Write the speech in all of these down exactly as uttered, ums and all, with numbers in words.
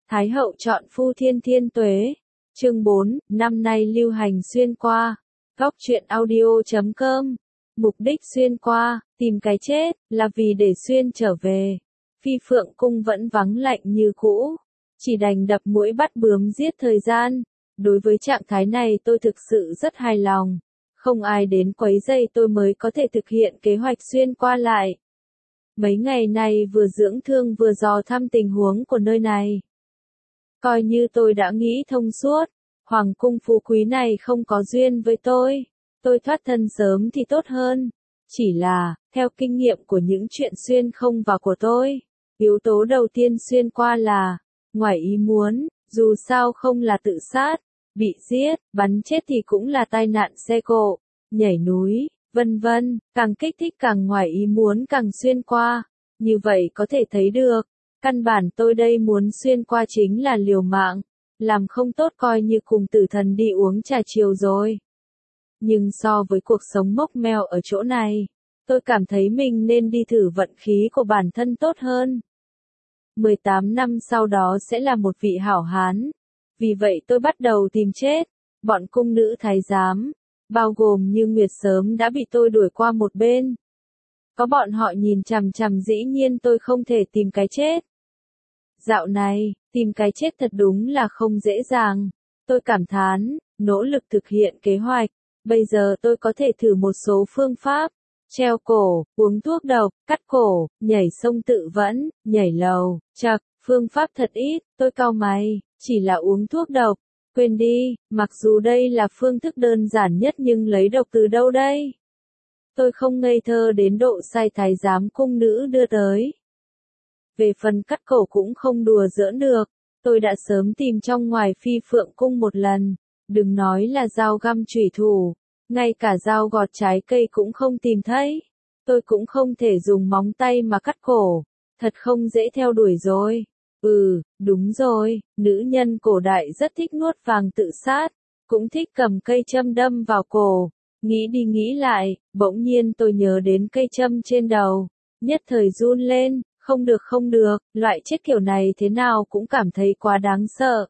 Thái hậu chọn phu thiên thiên tuế. Chương bốn, năm nay lưu hành xuyên qua. Góc truyện audio chấm com. Mục đích xuyên qua, tìm cái chết, là vì để xuyên trở về. Phi Phượng cung vẫn vắng lạnh như cũ. Chỉ đành đập muỗi bắt bướm giết thời gian. Đối với trạng thái này tôi thực sự rất hài lòng. Không ai đến quấy rầy tôi mới có thể thực hiện kế hoạch xuyên qua lại. Mấy ngày này vừa dưỡng thương vừa dò thăm tình huống của nơi này. Coi như tôi đã nghĩ thông suốt, hoàng cung phú quý này không có duyên với tôi. Tôi thoát thân sớm thì tốt hơn. Chỉ là, theo kinh nghiệm của những chuyện xuyên không vào của tôi, yếu tố đầu tiên xuyên qua là, ngoài ý muốn, dù sao không là tự sát, bị giết, bắn chết thì cũng là tai nạn xe cộ, nhảy núi, vân vân, càng kích thích càng ngoài ý muốn càng xuyên qua. Như vậy có thể thấy được, căn bản tôi đây muốn xuyên qua chính là liều mạng, làm không tốt coi như cùng tử thần đi uống trà chiều rồi. Nhưng so với cuộc sống mốc meo ở chỗ này, tôi cảm thấy mình nên đi thử vận khí của bản thân tốt hơn. mười tám năm sau đó sẽ là một vị hảo hán. Vì vậy tôi bắt đầu tìm chết. Bọn cung nữ thái giám, bao gồm Như Nguyệt sớm đã bị tôi đuổi qua một bên. Có bọn họ nhìn chằm chằm dĩ nhiên tôi không thể tìm cái chết. Dạo này, tìm cái chết thật đúng là không dễ dàng. Tôi cảm thán, nỗ lực thực hiện kế hoạch. Bây giờ tôi có thể thử một số phương pháp. Treo cổ, uống thuốc độc, cắt cổ, nhảy sông tự vẫn, nhảy lầu, chậc, phương pháp thật ít, tôi cau mày, chỉ là uống thuốc độc. Quên đi, mặc dù đây là phương thức đơn giản nhất nhưng lấy độc từ đâu đây? Tôi không ngây thơ đến độ sai thái giám cung nữ đưa tới. Về phần cắt cổ cũng không đùa giỡn được, tôi đã sớm tìm trong ngoài Phi Phượng cung một lần, đừng nói là dao găm chủy thủ, ngay cả dao gọt trái cây cũng không tìm thấy. Tôi cũng không thể dùng móng tay mà cắt cổ, thật không dễ theo đuổi rồi. Ừ, đúng rồi, nữ nhân cổ đại rất thích nuốt vàng tự sát, cũng thích cầm cây châm đâm vào cổ. Nghĩ đi nghĩ lại, bỗng nhiên tôi nhớ đến cây châm trên đầu, nhất thời run lên, không được không được, loại chết kiểu này thế nào cũng cảm thấy quá đáng sợ.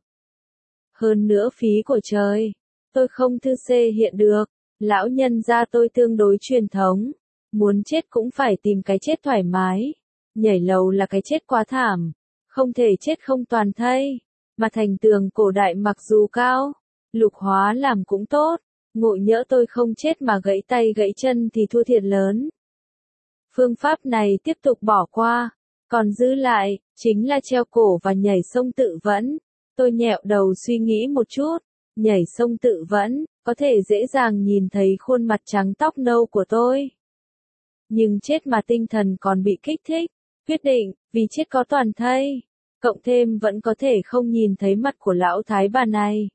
Hơn nữa phí của trời, tôi không thư xê hiện được, lão nhân gia tôi tương đối truyền thống, muốn chết cũng phải tìm cái chết thoải mái, nhảy lầu là cái chết quá thảm, không thể chết không toàn thây, mà thành tường cổ đại mặc dù cao, lục hóa làm cũng tốt. Ngộ nhỡ tôi không chết mà gãy tay gãy chân thì thua thiệt lớn. Phương pháp này tiếp tục bỏ qua, còn giữ lại, chính là treo cổ và nhảy sông tự vẫn. Tôi nhẹo đầu suy nghĩ một chút, nhảy sông tự vẫn, có thể dễ dàng nhìn thấy khuôn mặt trắng tóc nâu của tôi. Nhưng chết mà tinh thần còn bị kích thích, quyết định, vì chết có toàn thây, cộng thêm vẫn có thể không nhìn thấy mặt của lão thái bà này.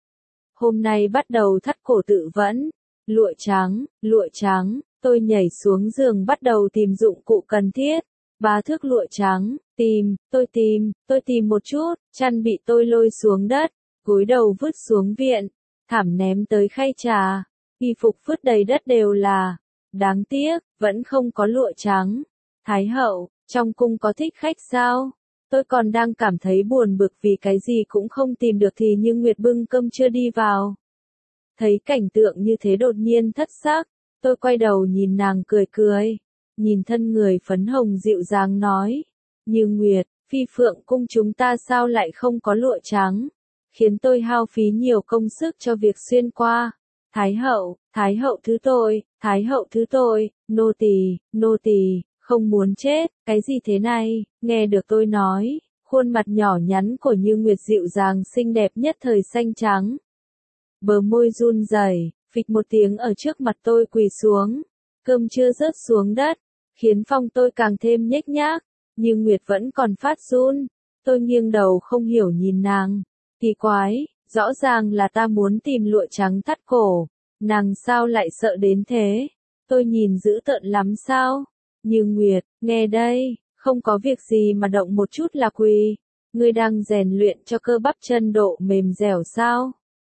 Hôm nay bắt đầu thắt cổ tự vẫn, lụa trắng, lụa trắng, tôi nhảy xuống giường bắt đầu tìm dụng cụ cần thiết, ba thước lụa trắng, tìm, tôi tìm, tôi tìm một chút, chăn bị tôi lôi xuống đất, gối đầu vứt xuống viện, thảm ném tới khay trà, y phục vứt đầy đất đều là, đáng tiếc, vẫn không có lụa trắng. Thái hậu, trong cung có thích khách sao? Tôi còn đang cảm thấy buồn bực vì cái gì cũng không tìm được thì Như Nguyệt bưng cơm chưa đi vào. Thấy cảnh tượng như thế đột nhiên thất sắc, tôi quay đầu nhìn nàng cười cười, nhìn thân người phấn hồng dịu dàng nói, Như Nguyệt, Phi Phượng cung chúng ta sao lại không có lụa trắng, khiến tôi hao phí nhiều công sức cho việc xuyên qua. Thái hậu, Thái hậu thứ tội, Thái hậu thứ tội, nô tỳ, nô tỳ. Không muốn chết, cái gì thế này, nghe được tôi nói, khuôn mặt nhỏ nhắn của Như Nguyệt dịu dàng xinh đẹp nhất thời xanh trắng. Bờ môi run rẩy, phịch một tiếng ở trước mặt tôi quỳ xuống, cơm chưa rớt xuống đất, khiến phong tôi càng thêm nhếch nhác, Như Nguyệt vẫn còn phát run, tôi nghiêng đầu không hiểu nhìn nàng, kỳ quái, rõ ràng là ta muốn tìm lụa trắng thắt cổ, nàng sao lại sợ đến thế, tôi nhìn dữ tợn lắm sao? Như Nguyệt, nghe đây, không có việc gì mà động một chút là quỳ, ngươi đang rèn luyện cho cơ bắp chân độ mềm dẻo sao?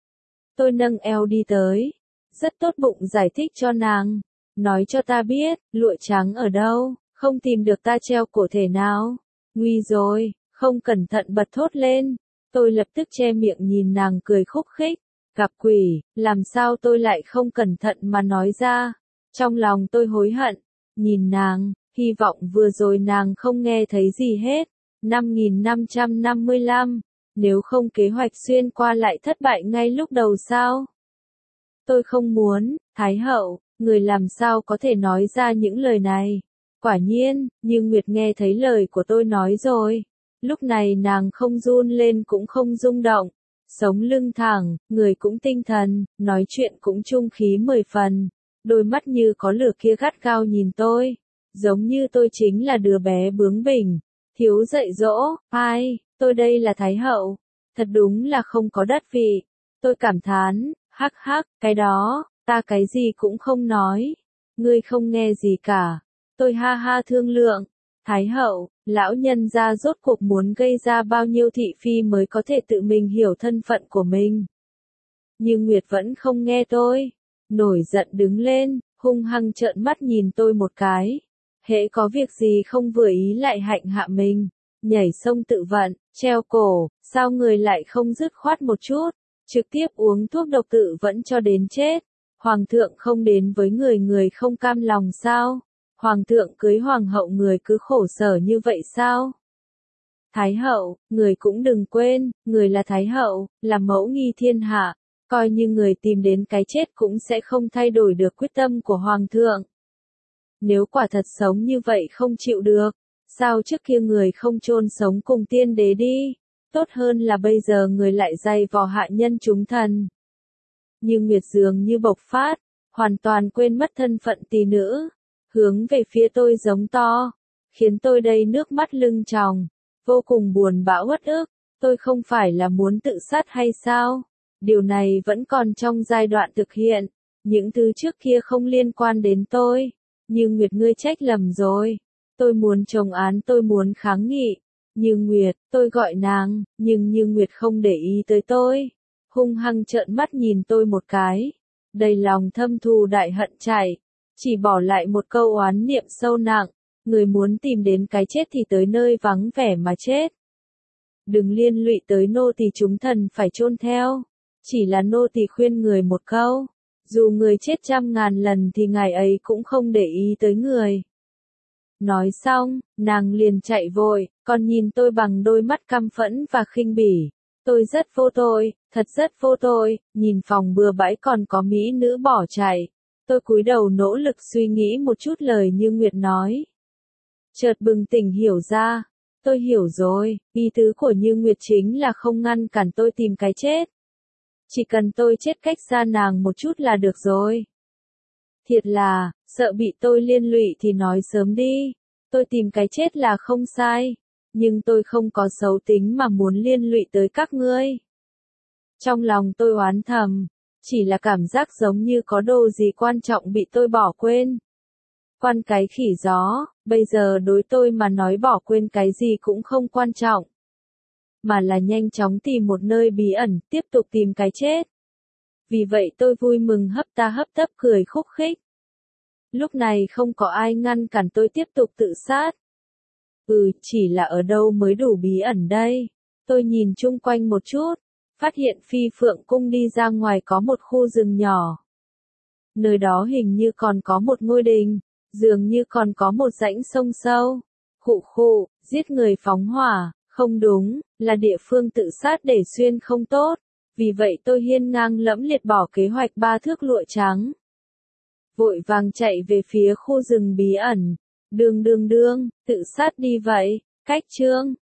Tôi nâng eo đi tới, rất tốt bụng giải thích cho nàng, nói cho ta biết, lụa trắng ở đâu, không tìm được ta treo cổ thể nào, nguy rồi, không cẩn thận bật thốt lên. Tôi lập tức che miệng nhìn nàng cười khúc khích. Gặp quỷ, làm sao tôi lại không cẩn thận mà nói ra. Trong lòng tôi hối hận, nhìn nàng, hy vọng vừa rồi nàng không nghe thấy gì hết. năm nghìn năm trăm năm mươi lăm, nếu không kế hoạch xuyên qua lại thất bại ngay lúc đầu sao? Tôi không muốn, Thái hậu, người làm sao có thể nói ra những lời này. Quả nhiên, như Nguyệt nghe thấy lời của tôi nói rồi. Lúc này nàng không run lên cũng không rung động. Sống lưng thẳng, người cũng tinh thần, nói chuyện cũng trung khí mười phần. Đôi mắt như có lửa kia gắt gao nhìn tôi. Giống như tôi chính là đứa bé bướng bỉnh, thiếu dạy dỗ. Ai, tôi đây là Thái hậu. Thật đúng là không có đất vị. Tôi cảm thán, hắc hắc, cái đó, ta cái gì cũng không nói. Ngươi không nghe gì cả. Tôi ha ha thương lượng. Thái hậu, lão nhân gia rốt cuộc muốn gây ra bao nhiêu thị phi mới có thể tự mình hiểu thân phận của mình. Nhưng Nguyệt vẫn không nghe tôi. Nổi giận đứng lên, hung hăng trợn mắt nhìn tôi một cái. Hễ có việc gì không vừa ý lại hạnh hạ mình. Nhảy sông tự vận, treo cổ, sao người lại không dứt khoát một chút. Trực tiếp uống thuốc độc tự vẫn cho đến chết. Hoàng thượng không đến với người người không cam lòng sao? Hoàng thượng cưới hoàng hậu người cứ khổ sở như vậy sao? Thái hậu, người cũng đừng quên, người là thái hậu, là mẫu nghi thiên hạ, coi như người tìm đến cái chết cũng sẽ không thay đổi được quyết tâm của hoàng thượng. Nếu quả thật sống như vậy không chịu được, sao trước kia người không chôn sống cùng tiên đế đi? Tốt hơn là bây giờ người lại dày vò hạ nhân chúng thần. Nhưng Nguyệt dường như bộc phát, hoàn toàn quên mất thân phận tỷ nữ. Hướng về phía tôi giống to, khiến tôi đầy nước mắt lưng tròng, vô cùng buồn bã uất ức. Tôi không phải là muốn tự sát hay sao? Điều này vẫn còn trong giai đoạn thực hiện, những thứ trước kia không liên quan đến tôi. Nhưng Nguyệt ngươi trách lầm rồi, tôi muốn chồng án, tôi muốn kháng nghị. Như Nguyệt, tôi gọi nàng, nhưng Như Nguyệt không để ý tới tôi. Hung hăng trợn mắt nhìn tôi một cái, đầy lòng thâm thù đại hận chạy. Chỉ bỏ lại một câu oán niệm sâu nặng, người muốn tìm đến cái chết thì tới nơi vắng vẻ mà chết. Đừng liên lụy tới nô tỳ chúng thần phải chôn theo. Chỉ là nô tỳ khuyên người một câu, dù người chết trăm ngàn lần thì ngài ấy cũng không để ý tới người. Nói xong, nàng liền chạy vội, còn nhìn tôi bằng đôi mắt căm phẫn và khinh bỉ. Tôi rất vô tội, thật rất vô tội, nhìn phòng bừa bãi còn có mỹ nữ bỏ chạy. Tôi cúi đầu nỗ lực suy nghĩ một chút lời Như Nguyệt nói. Chợt bừng tỉnh hiểu ra. Tôi hiểu rồi, ý tứ của Như Nguyệt chính là không ngăn cản tôi tìm cái chết. Chỉ cần tôi chết cách xa nàng một chút là được rồi. Thiệt là, sợ bị tôi liên lụy thì nói sớm đi. Tôi tìm cái chết là không sai. Nhưng tôi không có xấu tính mà muốn liên lụy tới các ngươi. Trong lòng tôi oán thầm. Chỉ là cảm giác giống như có đồ gì quan trọng bị tôi bỏ quên. Quan cái khỉ gió, bây giờ đối tôi mà nói bỏ quên cái gì cũng không quan trọng. Mà là nhanh chóng tìm một nơi bí ẩn, tiếp tục tìm cái chết. Vì vậy tôi vui mừng hấp ta hấp tấp cười khúc khích. Lúc này không có ai ngăn cản tôi tiếp tục tự sát. Ừ, chỉ là ở đâu mới đủ bí ẩn đây? Tôi nhìn chung quanh một chút. Phát hiện Phi Phượng Cung đi ra ngoài có một khu rừng nhỏ. Nơi đó hình như còn có một ngôi đình, dường như còn có một rãnh sông sâu. Khụ khụ, giết người phóng hỏa, không đúng, là địa phương tự sát để xuyên không tốt. Vì vậy tôi hiên ngang lẫm liệt bỏ kế hoạch ba thước lụa trắng. Vội vàng chạy về phía khu rừng bí ẩn. Đương đương đương, tự sát đi vậy, cách chương.